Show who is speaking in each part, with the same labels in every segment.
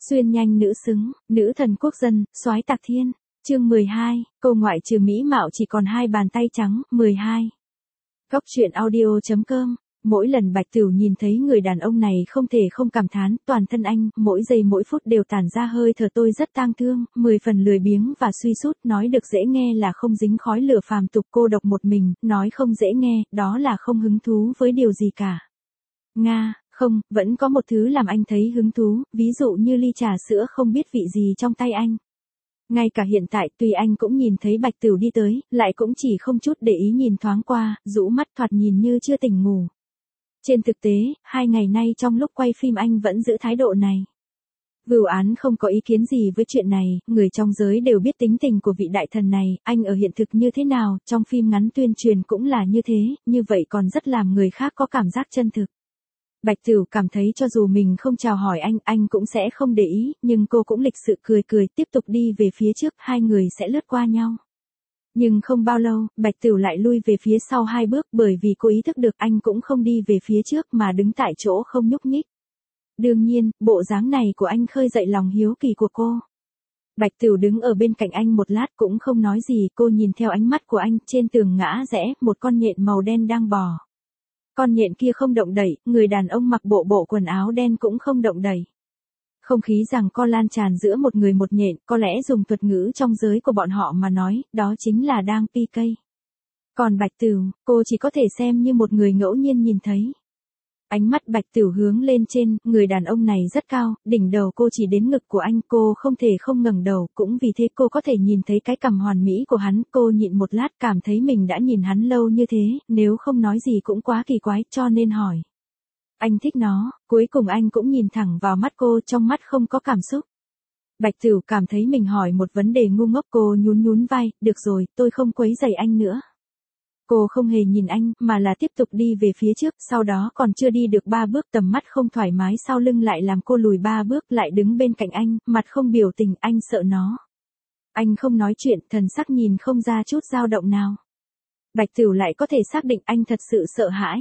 Speaker 1: Xuyên nhanh nữ xứng, nữ thần quốc dân, soái tạc thiên. Chương 12, cô ngoại trừ mỹ mạo chỉ còn hai bàn tay trắng. 12. Góc truyện audio.com. Mỗi lần Bạch Tửu nhìn thấy người đàn ông này không thể không cảm thán, toàn thân anh, mỗi giây mỗi phút đều tản ra hơi thở tôi rất tang thương, 10 phần lười biếng và suy sút, nói được dễ nghe là không dính khói lửa phàm tục cô độc một mình, nói không dễ nghe, đó là không hứng thú với điều gì cả. Nga, không, vẫn có một thứ làm anh thấy hứng thú, ví dụ như ly trà sữa không biết vị gì trong tay anh. Ngay cả hiện tại tuy anh cũng nhìn thấy Bạch Tửu đi tới, lại cũng chỉ không chút để ý nhìn thoáng qua, rũ mắt thoạt nhìn như chưa tỉnh ngủ. Trên thực tế, 2 ngày nay trong lúc quay phim anh vẫn giữ thái độ này. Vưu Án không có ý kiến gì với chuyện này, người trong giới đều biết tính tình của vị đại thần này, anh ở hiện thực như thế nào, trong phim ngắn tuyên truyền cũng là như thế, như vậy còn rất làm người khác có cảm giác chân thực. Bạch Tửu cảm thấy cho dù mình không chào hỏi anh cũng sẽ không để ý, nhưng cô cũng lịch sự cười cười tiếp tục đi về phía trước, hai người sẽ lướt qua nhau. Nhưng không bao lâu, Bạch Tửu lại lui về phía sau 2 bước bởi vì cô ý thức được anh cũng không đi về phía trước mà đứng tại chỗ không nhúc nhích. Đương nhiên, bộ dáng này của anh khơi dậy lòng hiếu kỳ của cô. Bạch Tửu đứng ở bên cạnh anh một lát cũng không nói gì, cô nhìn theo ánh mắt của anh, trên tường ngã rẽ, một con nhện màu đen đang bò. Con nhện kia không động đậy, người đàn ông mặc bộ quần áo đen cũng không động đậy. Không khí giằng co lan tràn giữa một người một nhện, có lẽ dùng thuật ngữ trong giới của bọn họ mà nói, đó chính là đang PK. Còn Bạch Tửu, cô chỉ có thể xem như một người ngẫu nhiên nhìn thấy. Ánh mắt Bạch Tửu hướng lên trên, người đàn ông này rất cao, đỉnh đầu cô chỉ đến ngực của anh, cô không thể không ngẩng đầu, cũng vì thế cô có thể nhìn thấy cái cằm hoàn mỹ của hắn, cô nhịn một lát cảm thấy mình đã nhìn hắn lâu như thế, nếu không nói gì cũng quá kỳ quái, cho nên hỏi. Anh thích nó, cuối cùng anh cũng nhìn thẳng vào mắt cô, trong mắt không có cảm xúc. Bạch Tửu cảm thấy mình hỏi một vấn đề ngu ngốc, cô nhún vai, được rồi, tôi không quấy rầy anh nữa. Cô không hề nhìn anh, mà là tiếp tục đi về phía trước, sau đó còn chưa đi được 3 bước tầm mắt không thoải mái sau lưng lại làm cô lùi 3 bước lại đứng bên cạnh anh, mặt không biểu tình, anh sợ nó. Anh không nói chuyện, thần sắc nhìn không ra chút dao động nào. Bạch Tửu lại có thể xác định anh thật sự sợ hãi.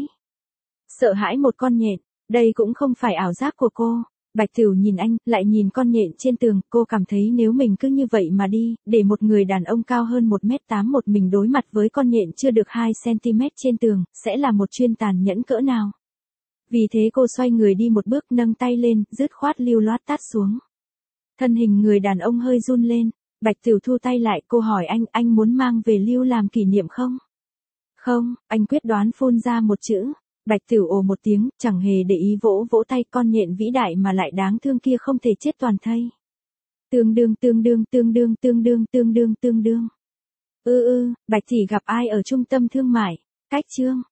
Speaker 1: Sợ hãi một con nhện, đây cũng không phải ảo giác của cô. Bạch Tửu nhìn anh, lại nhìn con nhện trên tường, cô cảm thấy nếu mình cứ như vậy mà đi, để một người đàn ông cao hơn 1m8 một mình đối mặt với con nhện chưa được 2cm trên tường, sẽ là một chuyên tàn nhẫn cỡ nào. Vì thế cô xoay người đi một bước, nâng tay lên, dứt khoát lưu loát tát xuống. Thân hình người đàn ông hơi run lên, Bạch Tửu thu tay lại, cô hỏi anh muốn mang về lưu làm kỷ niệm không? Không, anh quyết đoán phun ra một chữ. Bạch Tửu ồ một tiếng, chẳng hề để ý vỗ tay, con nhện vĩ đại mà lại đáng thương kia không thể chết toàn thây. Tương đương. Bạch tỷ gặp ai ở trung tâm thương mại, cách chương.